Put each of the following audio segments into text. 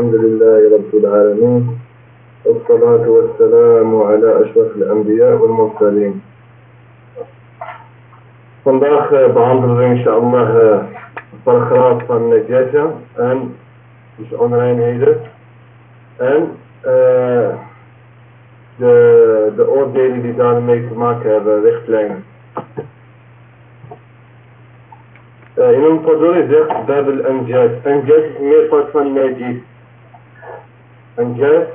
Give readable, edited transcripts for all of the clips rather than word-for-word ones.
الحمد لله رب العالمين والصلاة والسلام على أشرف الأنبياء والمرسلين. Vandaag behandelen we inshallah paragraaf van najasa en dus onreinheden en de oordelen die daarmee te maken hebben, richtlijnen. Imam Qaduri zegt Bab al-Anjas. Anjas is meervoud van najis. Anjas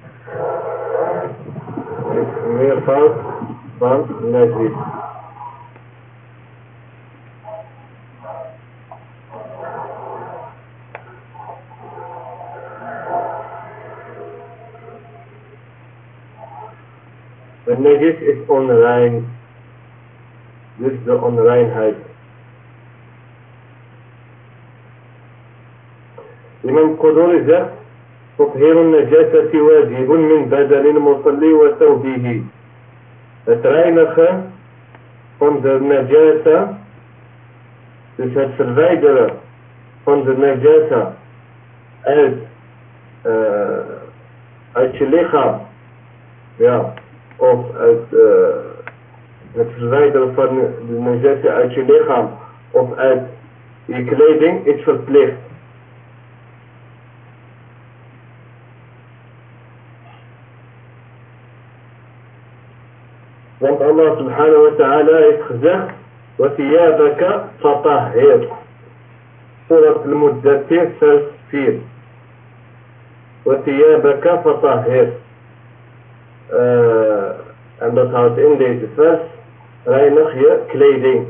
is meervoud van najis. De najis is onrein, dus de onreinheid. Imam Qaduri zegt, تطهير النجاسة واجب من بدن المصلي وثوبه. Het reinigen van de najasa, dus het verwijderen van de najasa uit je lichaam, ja, of het verwijderen van de najasa uit je lichaam of uit je kleding is verplicht. Want Allah subhanahu wa ta'ala heeft gezegd, وَثِيَابَكَ فَطَهِّرْ. Surat al-Muddathir vers 4. وَثِيَابَكَ فَطَهِّرْ. En dat houdt in deze vers, reinig je kleding.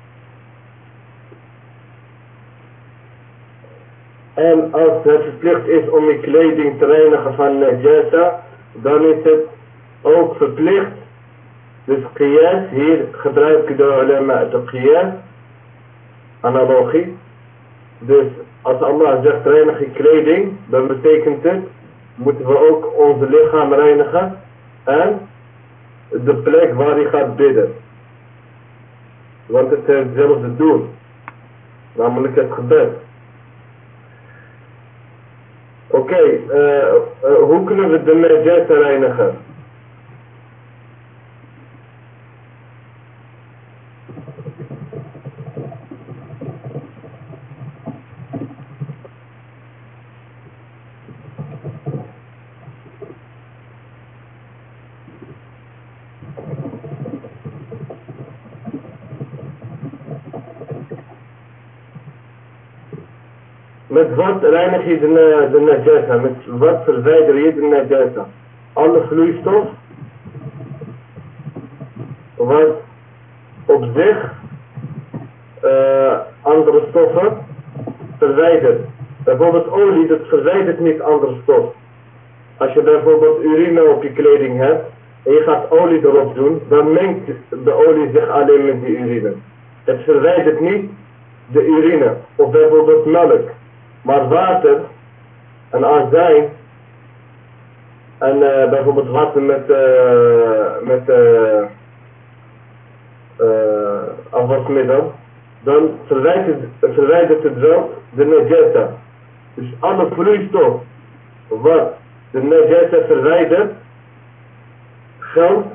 En als het verplicht is om je kleding te reinigen van najasa, dan is het ook verplicht. Dus qiyas, hier gebruiken de ulama de qiyas, analogie. Dus als Allah zegt reinig je kleding, dan betekent het, moeten we ook onze lichaam reinigen en de plek waar hij gaat bidden. Want het heeft hetzelfde doel, namelijk het gebed. Oké, hoe kunnen we de najasa reinigen? Met wat reinig je de najasa? Met wat verwijder je de najasa? Alle vloeistof wat op zich andere stoffen verwijdert. Bijvoorbeeld olie, dat verwijdert niet andere stof. Als je bijvoorbeeld urine op je kleding hebt en je gaat olie erop doen, dan mengt de olie zich alleen met die urine. Het verwijdert niet de urine. Of bijvoorbeeld melk. Maar water en azijn en bijvoorbeeld water met afwasmiddel, dan verwijdert het wel de najasa. Dus alle vloeistof wat de najasa verwijdert, geldt,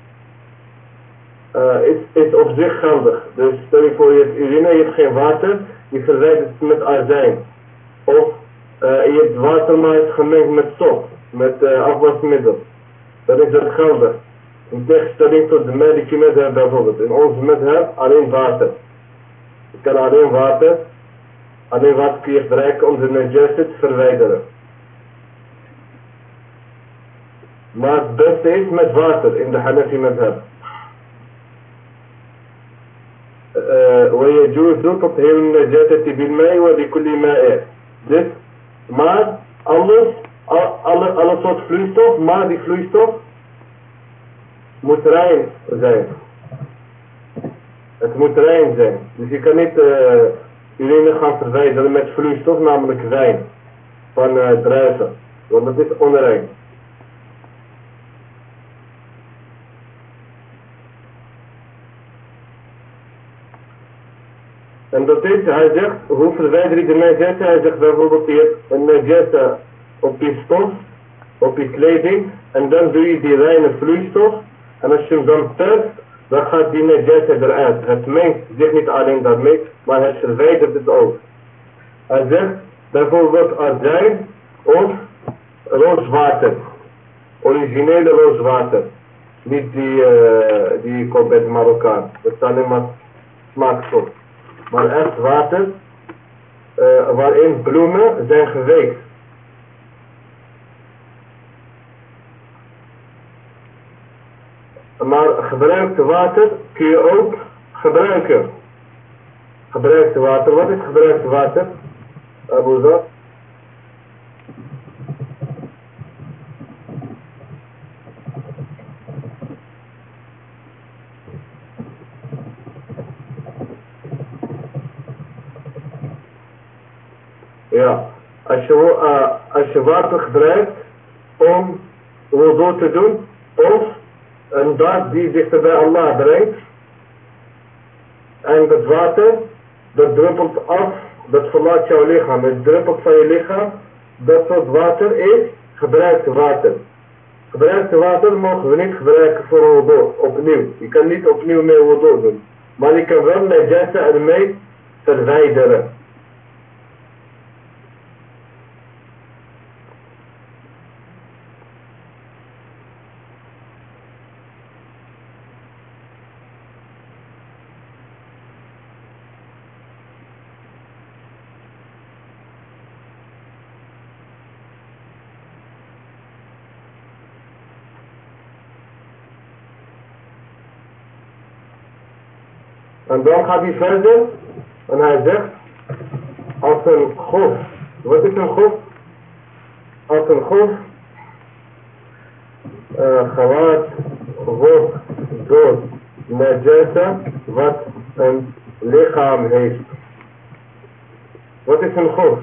is op zich geldig. Dus stel je voor je hebt urine, je hebt geen water, je verwijdert het met azijn. Of je hebt water maar is gemengd met sop, met afwasmiddel. Dan is dat geldig. In tegenstelling tot de medische madhab bijvoorbeeld. In onze madhab alleen water. Je kan alleen water kun je gebruiken om de najasa te verwijderen. Maar het beste is met water in de Hanafi madhab. ويجوز تطهير النجاسة بالماء وبكل ماء. Dus, maar alles, alle soort vloeistof, maar die vloeistof moet rein zijn. Het moet rein zijn. Dus je kan niet urine gaan verwijderen met vloeistof, namelijk wijn van druiven. Want dat is onrein. En dat is, hij zegt, hoe verwijder je de najasa? Hij zegt bijvoorbeeld hier een najasa op je stof, op je kleding, en dan doe je die reine vloeistof, en als je hem dan perst, dan gaat die najasa eruit. Het mengt zich niet alleen daarmee, maar het verwijdert het ook. Hij zegt bijvoorbeeld azijn of rooswater, originele rooswater, niet die komt uit Marokkaan, dat is alleen maar smaakstof, maar echt water waarin bloemen zijn geweekt. Maar gebruikte water kun je ook gebruiken. Gebruikte water, wat is gebruikte water? Abu Zar? Ja, als je water gebruikt om wudu te doen, of een daad die dichter bij Allah brengt, en dat water, dat druppelt af, dat verlaat jouw lichaam, het druppelt van je lichaam, dat soort water is gebruikte water. Gebruikte water mogen we niet gebruiken voor wudu, opnieuw. Je kan niet opnieuw mee wudu doen, maar je kan wel najasa ermee verwijderen. En dan gaat hij verder en hij zegt, als een golf, wat is een golf? Als een golf gewaad wordt door najasa wat een lichaam heeft. Wat is een golf?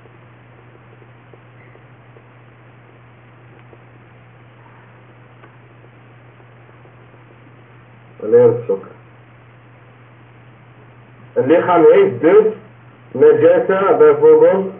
Alleen zoeken. Een lichaam heeft dus najasa bijvoorbeeld,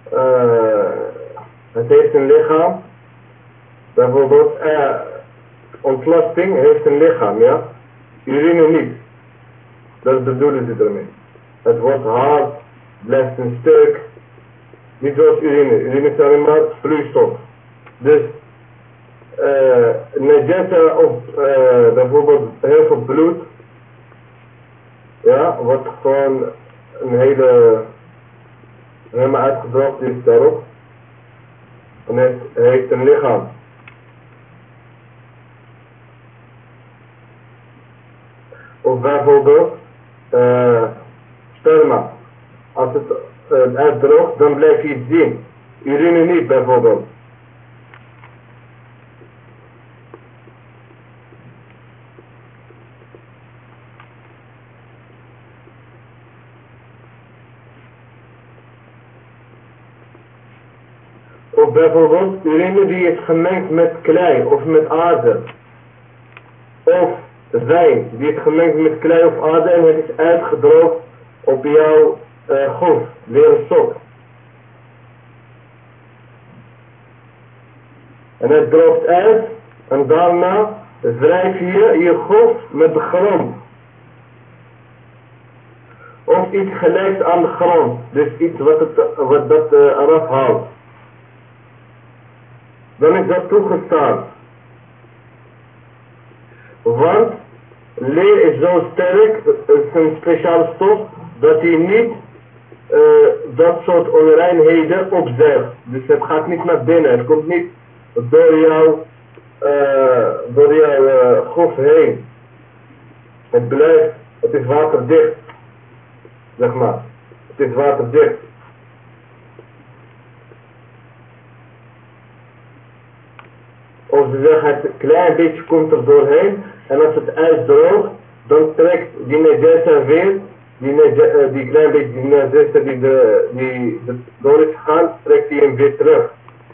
het heeft een lichaam, bijvoorbeeld ontlasting heeft een lichaam, ja, urine niet, dat bedoelen ze ermee. Het wordt hard, blijft een stuk, niet zoals urine, urine is alleen maar vloeistof. Dus najasa of bijvoorbeeld heel veel bloed, ja, wordt gewoon een helemaal uitgedroogd is daarop. En het heeft een lichaam. Of bijvoorbeeld sperma. Als het uitdroogt, dan blijf je iets zien. Urine niet bijvoorbeeld. Of bijvoorbeeld urine die is gemengd met klei of met aarde. Of wijn die is gemengd met klei of aarde en het is uitgedroogd op jouw golf, leren sok. En het droogt uit en daarna wrijf je je golf met de grond. Of iets gelijks aan de grond, dus iets wat dat eraf haalt. Dan is dat toegestaan. Want leer is zo sterk, het is een speciale stof, dat hij niet dat soort onreinheden opzuigt. Dus het gaat niet naar binnen, het komt niet door jouw golf heen. Het is waterdicht, zeg maar. Het is waterdicht. Of ze zeggen het een klein beetje komt er doorheen en als het uitdroogt, dan trekt die najasa weer, die klein beetje die najasa die door is gegaan, trekt hij hem weer terug.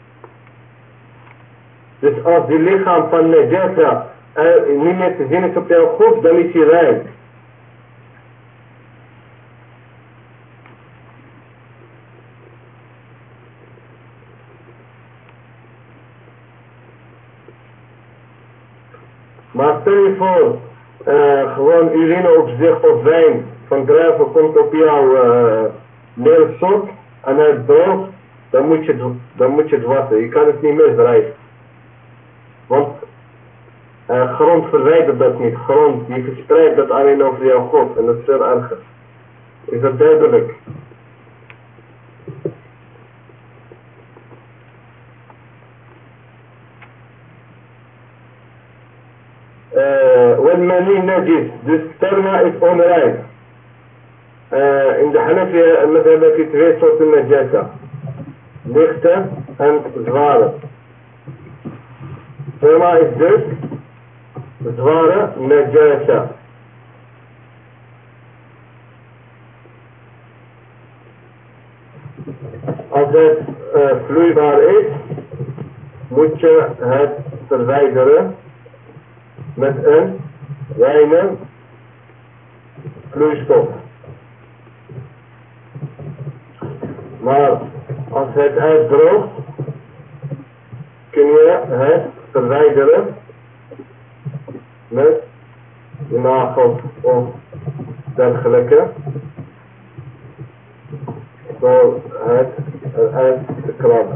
Dus als die lichaam van najasa niet meer te zien is op jouw golf, dan is hij rein. Maar stel je voor, gewoon urine op zich of wijn van druiven komt op jouw leren sok en hij is droog, dan moet je het wassen. Je kan het niet misdrijven. Want grond verwijdert dat niet. Grond, die verspreidt dat alleen over jouw God en dat is veel erger. Is dat duidelijk? والمني نجس, dus sperma is onrein. In de Hanafiya mazhab heb je twee soorten najasa. Lichte en zware. Sperma is dus zware najasa. Als het vloeibaar is, moet je het verwijderen met een reine vloeistof. Maar als het uitdroogt, kun je het verwijderen met je nagels of dergelijke, door het eruit te krabben.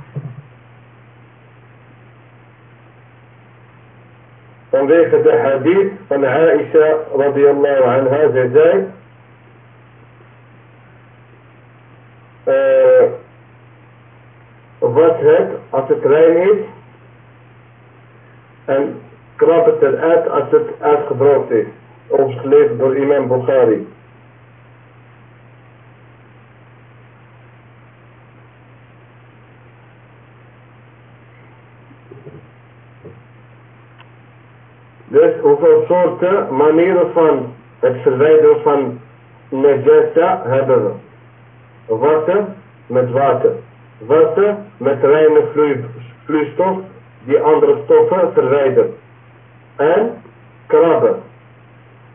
Vanwege de hadith van Aisha radiyallahu anha, zij zei, wat het, als het rein is, en krab het eruit als het uitgedroogd is. Opgelezen door imam Bukhari. Dus hoeveel soorten, manieren van het verwijderen van najasa hebben we? Wassen met water. Wassen met reine vloeistof die andere stoffen verwijdert. En krabben.